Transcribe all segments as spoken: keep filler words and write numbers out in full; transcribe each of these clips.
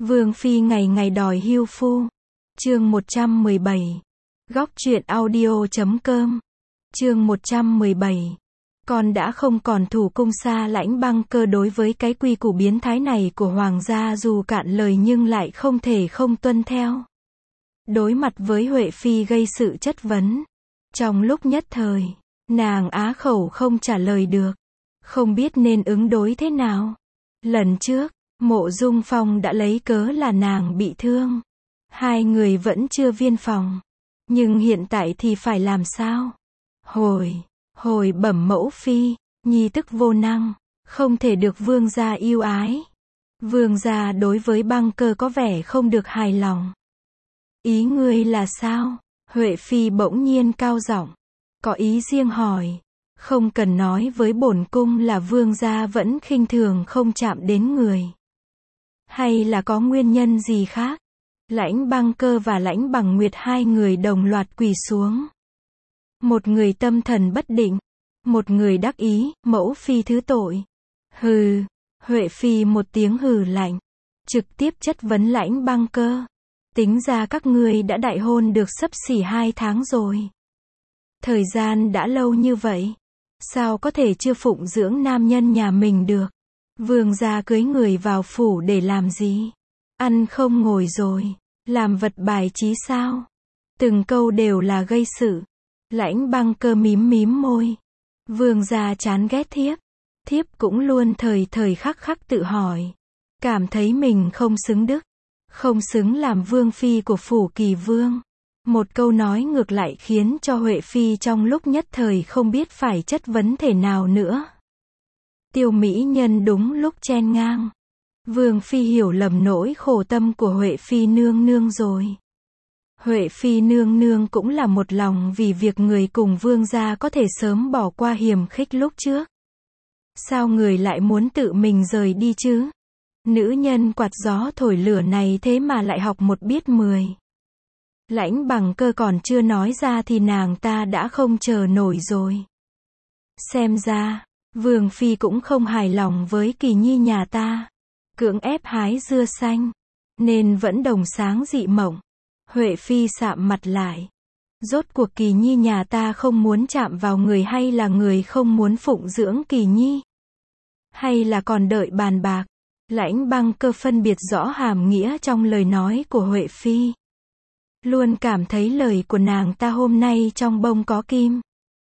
Vương phi ngày ngày đòi hưu phu. Chương một trăm mười bảy. Góc truyện audio chấm com. Chương một trăm mười bảy. Con đã không còn thủ cung xa Lãnh Băng Cơ đối với cái quy củ biến thái này của hoàng gia dù cạn lời nhưng lại không thể không tuân theo. Đối mặt với Huệ phi gây sự chất vấn, trong lúc nhất thời, nàng á khẩu không trả lời được, không biết nên ứng đối thế nào. Lần trước, Mộ Dung Phong đã lấy cớ là nàng bị thương, hai người vẫn chưa viên phòng, nhưng hiện tại thì phải làm sao? Hồi, hồi bẩm mẫu phi, nhi tức vô năng, không thể được vương gia yêu ái. Vương gia đối với Băng Cơ có vẻ không được hài lòng. Ý ngươi là sao? Huệ phi bỗng nhiên cao giọng, có ý riêng hỏi. Không cần nói với bổn cung là vương gia vẫn khinh thường không chạm đến người. Hay là có nguyên nhân gì khác? Lãnh Băng Cơ và Lãnh Bằng Nguyệt hai người đồng loạt quỳ xuống. Một người tâm thần bất định, một người đắc ý, mẫu phi thứ tội. Hừ, Huệ phi một tiếng hừ lạnh, trực tiếp chất vấn Lãnh Băng Cơ. Tính ra các ngươi đã đại hôn được xấp xỉ hai tháng rồi. Thời gian đã lâu như vậy, sao có thể chưa phụng dưỡng nam nhân nhà mình được? Vương gia cưới người vào phủ để làm gì? Ăn không ngồi rồi, làm vật bài trí sao? Từng câu đều là gây sự. Lãnh Băng Cơ mím mím môi. Vương gia chán ghét thiếp. Thiếp cũng luôn thời thời khắc khắc tự hỏi, cảm thấy mình không xứng đức, không xứng làm vương phi của phủ Kỳ Vương. Một câu nói ngược lại khiến cho Huệ phi trong lúc nhất thời không biết phải chất vấn thể nào nữa. Tiêu mỹ nhân đúng lúc chen ngang. Vương phi hiểu lầm nỗi khổ tâm của Huệ phi nương nương rồi. Huệ phi nương nương cũng là một lòng vì việc người cùng vương gia có thể sớm bỏ qua hiềm khích lúc trước. Sao người lại muốn tự mình rời đi chứ? Nữ nhân quạt gió thổi lửa này thế mà lại học một biết mười. Lãnh Bằng Cơ còn chưa nói ra thì nàng ta đã không chờ nổi rồi. Xem ra, vương phi cũng không hài lòng với Kỳ Nhi nhà ta. Cưỡng ép hái dưa xanh, nên vẫn đồng sáng dị mộng. Huệ phi sạm mặt lại. Rốt cuộc Kỳ Nhi nhà ta không muốn chạm vào người hay là người không muốn phụng dưỡng Kỳ Nhi? Hay là còn đợi bàn bạc? Lãnh Băng Cơ phân biệt rõ hàm nghĩa trong lời nói của Huệ phi. Luôn cảm thấy lời của nàng ta hôm nay trong bông có kim.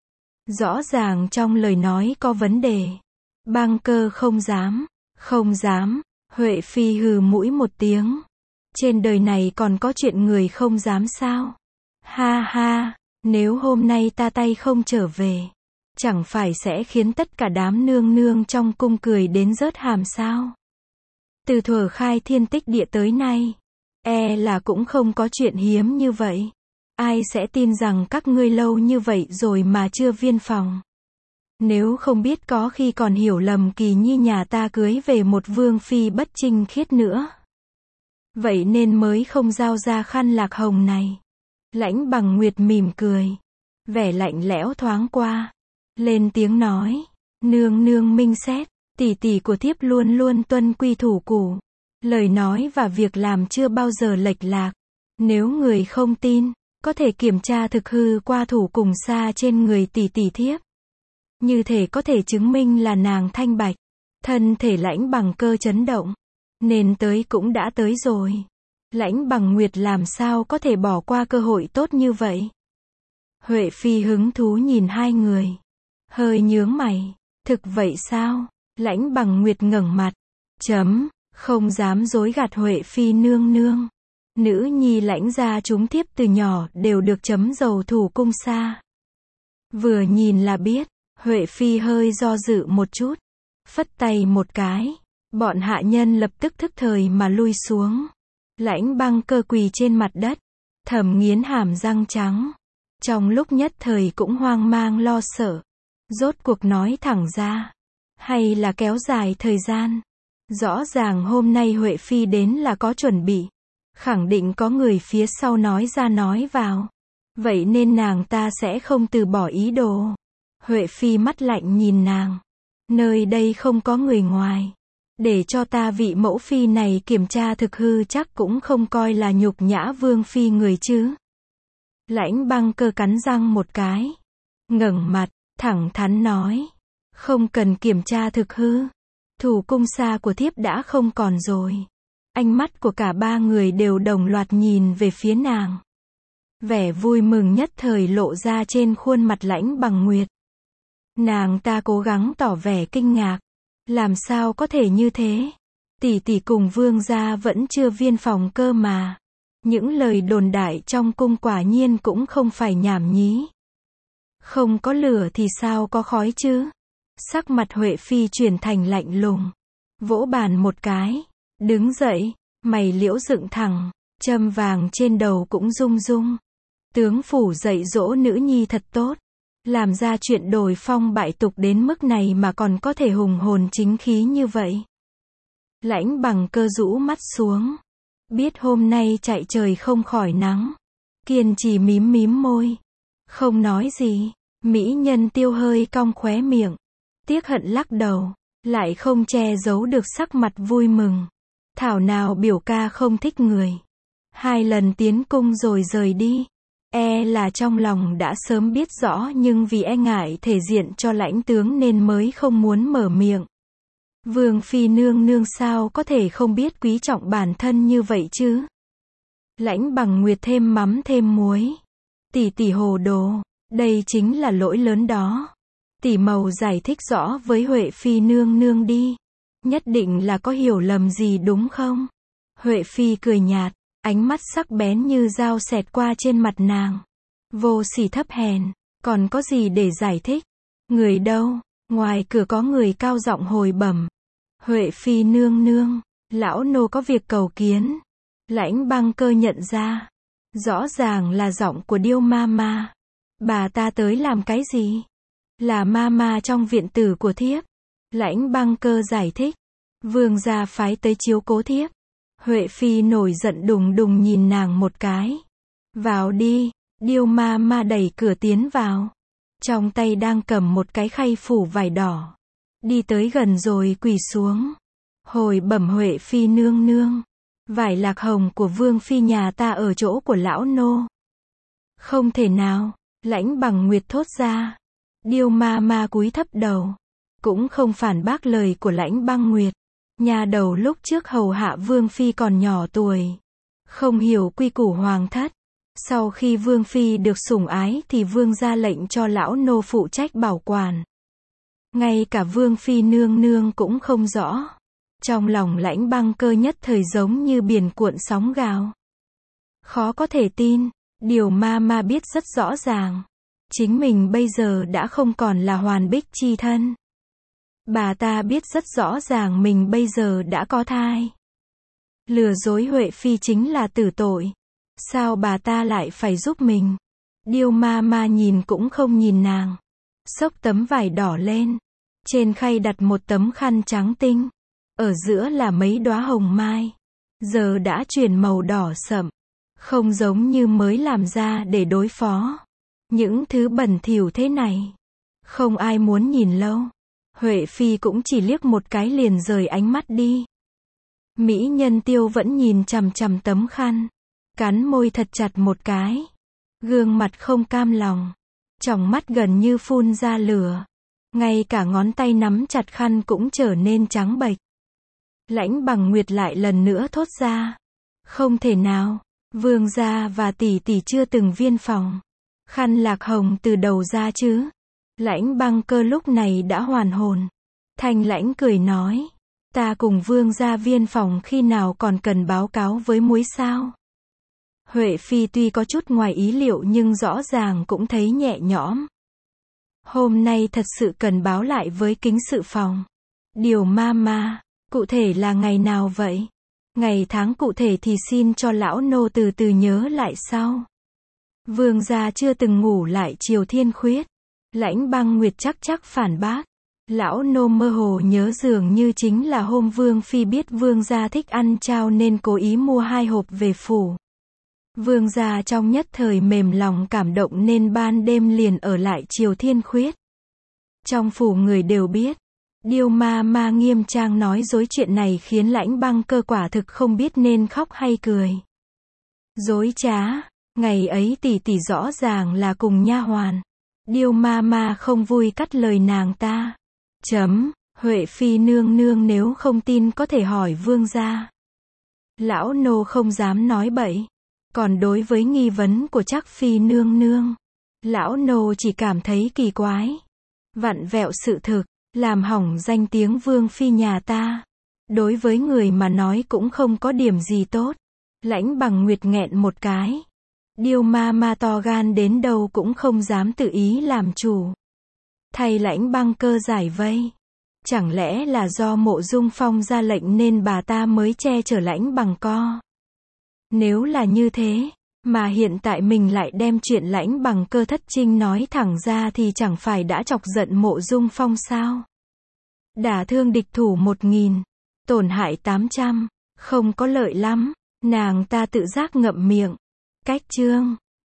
Rõ ràng trong lời nói có vấn đề. Băng Cơ không dám, không dám. Huệ phi hừ mũi một tiếng. Trên đời này còn có chuyện người không dám sao? Ha ha, nếu hôm nay ta tay không trở về, chẳng phải sẽ khiến tất cả đám nương nương trong cung cười đến rớt hàm sao? Từ thuở khai thiên tích địa tới nay, e là cũng không có chuyện hiếm như vậy. Ai sẽ tin rằng các ngươi lâu như vậy rồi mà chưa viên phòng? Nếu không biết có khi còn hiểu lầm Kỳ Nhi nhà ta cưới về một vương phi bất trinh khiết nữa. Vậy nên mới không giao ra khăn lạc hồng này. Lãnh Bằng Nguyệt mỉm cười, vẻ lạnh lẽo thoáng qua, lên tiếng nói, nương nương minh xét, tỷ tỷ của thiếp luôn luôn tuân quy thủ củ, lời nói và việc làm chưa bao giờ lệch lạc. Nếu người không tin, có thể kiểm tra thực hư qua thủ cùng xa trên người tỷ tỷ thiếp. Như thể có thể chứng minh là nàng thanh bạch. Thân thể Lãnh Bằng Cơ chấn động, nên tới cũng đã tới rồi. Lãnh Bằng Nguyệt làm sao có thể bỏ qua cơ hội tốt như vậy? Huệ phi hứng thú nhìn hai người, hơi nhướng mày. Thực vậy sao? Lãnh Bằng Nguyệt ngẩng mặt, chấm, không dám dối gạt Huệ phi nương nương. Nữ nhi Lãnh gia chúng thiếp từ nhỏ đều được chấm dầu thủ cung xa. Vừa nhìn là biết. Huệ phi hơi do dự một chút, phất tay một cái, bọn hạ nhân lập tức thức thời mà lui xuống. Lãnh Băng Cơ quỳ trên mặt đất, thầm nghiến hàm răng trắng. Trong lúc nhất thời cũng hoang mang lo sợ. Rốt cuộc nói thẳng ra, hay là kéo dài thời gian? Rõ ràng hôm nay Huệ phi đến là có chuẩn bị, khẳng định có người phía sau nói ra nói vào. Vậy nên nàng ta sẽ không từ bỏ ý đồ. Huệ phi mắt lạnh nhìn nàng. Nơi đây không có người ngoài. Để cho ta vị mẫu phi này kiểm tra thực hư chắc cũng không coi là nhục nhã vương phi người chứ. Lãnh Băng Cơ cắn răng một cái, ngẩng mặt, thẳng thắn nói. Không cần kiểm tra thực hư. Thủ cung xa của thiếp đã không còn rồi. Ánh mắt của cả ba người đều đồng loạt nhìn về phía nàng. Vẻ vui mừng nhất thời lộ ra trên khuôn mặt Lãnh Bằng Nguyệt. Nàng ta cố gắng tỏ vẻ kinh ngạc. Làm sao có thể như thế? Tỷ tỷ cùng vương gia vẫn chưa viên phòng cơ mà. Những lời đồn đại trong cung quả nhiên cũng không phải nhảm nhí. Không có lửa thì sao có khói chứ? Sắc mặt Huệ Phi chuyển thành lạnh lùng. Vỗ bàn một cái. Đứng dậy. Mày liễu dựng thẳng. Châm vàng trên đầu cũng rung rung. Tướng phủ dạy dỗ nữ nhi thật tốt. Làm ra chuyện đổi phong bại tục đến mức này mà còn có thể hùng hồn chính khí như vậy. Lãnh Bằng Cơ rũ mắt xuống. Biết hôm nay chạy trời không khỏi nắng. Kiên trì mím mím môi. Không nói gì. Mỹ nhân Tiêu hơi cong khóe miệng. Tiếc hận lắc đầu. Lại không che giấu được sắc mặt vui mừng. Thảo nào biểu ca không thích người. Hai lần tiến cung rồi rời đi. E là trong lòng đã sớm biết rõ nhưng vì e ngại thể diện cho lãnh tướng nên mới không muốn mở miệng. Vương phi nương nương sao có thể không biết quý trọng bản thân như vậy chứ? Lãnh Bằng Nguyệt thêm mắm thêm muối. Tỷ tỷ hồ đồ, đây chính là lỗi lớn đó. Tỷ Mầu giải thích rõ với Huệ phi nương nương đi. Nhất định là có hiểu lầm gì đúng không? Huệ phi cười nhạt, ánh mắt sắc bén như dao xẹt qua trên mặt nàng. Vô sỉ thấp hèn, còn có gì để giải thích? Người đâu? Ngoài cửa có người cao giọng hồi bẩm. Huệ phi nương nương, lão nô có việc cầu kiến. Lãnh Băng Cơ nhận ra. Rõ ràng là giọng của Điêu ma ma. Bà ta tới làm cái gì? Là ma ma trong viện tử của thiếp. Lãnh Băng Cơ giải thích. Vương gia phái tới chiếu cố thiếp. Huệ phi nổi giận đùng đùng nhìn nàng một cái. Vào đi. Điêu ma ma đẩy cửa tiến vào. Trong tay đang cầm một cái khay phủ vải đỏ. Đi tới gần rồi quỳ xuống. Hồi bẩm Huệ phi nương nương. Vải lạc hồng của vương phi nhà ta ở chỗ của lão nô. Không thể nào. Lãnh Bằng Nguyệt thốt ra. Điêu ma ma cúi thấp đầu. Cũng không phản bác lời của Lãnh Băng Nguyệt. Nhà đầu lúc trước hầu hạ vương phi còn nhỏ tuổi. Không hiểu quy củ hoàng thất. Sau khi vương phi được sủng ái thì vương ra lệnh cho lão nô phụ trách bảo quản. Ngay cả vương phi nương nương cũng không rõ. Trong lòng Lãnh Băng Cơ nhất thời giống như biển cuộn sóng gào. Khó có thể tin. Điều ma ma biết rất rõ ràng. Chính mình bây giờ đã không còn là hoàn bích chi thân. Bà ta biết rất rõ ràng mình bây giờ đã có thai. Lừa dối Huệ phi chính là tử tội. Sao bà ta lại phải giúp mình? Điêu ma ma nhìn cũng không nhìn nàng. Xốc tấm vải đỏ lên. Trên khay đặt một tấm khăn trắng tinh. Ở giữa là mấy đóa hồng mai. Giờ đã chuyển màu đỏ sậm. Không giống như mới làm ra để đối phó. Những thứ bẩn thỉu thế này. Không ai muốn nhìn lâu. Huệ phi cũng chỉ liếc một cái liền rời ánh mắt đi. Mỹ nhân Tiêu vẫn nhìn chằm chằm tấm khăn. Cắn môi thật chặt một cái. Gương mặt không cam lòng. Tròng mắt gần như phun ra lửa. Ngay cả ngón tay nắm chặt khăn cũng trở nên trắng bệch. Lãnh Bằng Nguyệt lại lần nữa thốt ra. Không thể nào. Vương gia và tỷ tỷ chưa từng viên phòng. Khăn lạc hồng từ đầu ra chứ. Lãnh Băng Cơ lúc này đã hoàn hồn. Thanh lãnh cười nói. Ta cùng vương gia viên phòng khi nào còn cần báo cáo với muối sao? Huệ phi tuy có chút ngoài ý liệu nhưng rõ ràng cũng thấy nhẹ nhõm. Hôm nay thật sự cần báo lại với kính sự phòng. Điều ma ma, cụ thể là ngày nào vậy? Ngày tháng cụ thể thì xin cho lão nô từ từ nhớ lại sau. Vương gia chưa từng ngủ lại chiều thiên khuyết. Lãnh Băng Nguyệt chắc chắc phản bác. Lão nô mơ hồ nhớ dường như chính là hôm vương phi biết vương gia thích ăn chao nên cố ý mua hai hộp về phủ. Vương gia trong nhất thời mềm lòng cảm động nên ban đêm liền ở lại chiều thiên khuyết. Trong phủ người đều biết. Điêu ma ma nghiêm trang nói dối chuyện này khiến Lãnh Băng Cơ quả thực không biết nên khóc hay cười. Dối trá, ngày ấy tỷ tỷ rõ ràng là cùng nha hoàn. Điêu ma ma không vui cắt lời nàng ta. Chấm, Huệ Phi nương nương nếu không tin có thể hỏi vương gia. Lão nô không dám nói bậy. Còn đối với nghi vấn của Trác Phi nương nương, lão nô chỉ cảm thấy kỳ quái. Vặn vẹo sự thực, làm hỏng danh tiếng vương phi nhà ta. Đối với người mà nói cũng không có điểm gì tốt. Lãnh Bằng Nguyệt nghẹn một cái. Điêu ma ma to gan đến đâu cũng không dám tự ý làm chủ. Thay Lãnh Băng Cơ giải vây. Chẳng lẽ là do Mộ Dung Phong ra lệnh nên bà ta mới che chở Lãnh Bằng Co? Nếu là như thế, mà hiện tại mình lại đem chuyện Lãnh Bằng Cơ thất trinh nói thẳng ra thì chẳng phải đã chọc giận Mộ Dung Phong sao? Đả thương địch thủ một nghìn, tổn hại tám trăm, không có lợi lắm. Nàng ta tự giác ngậm miệng. Cách chương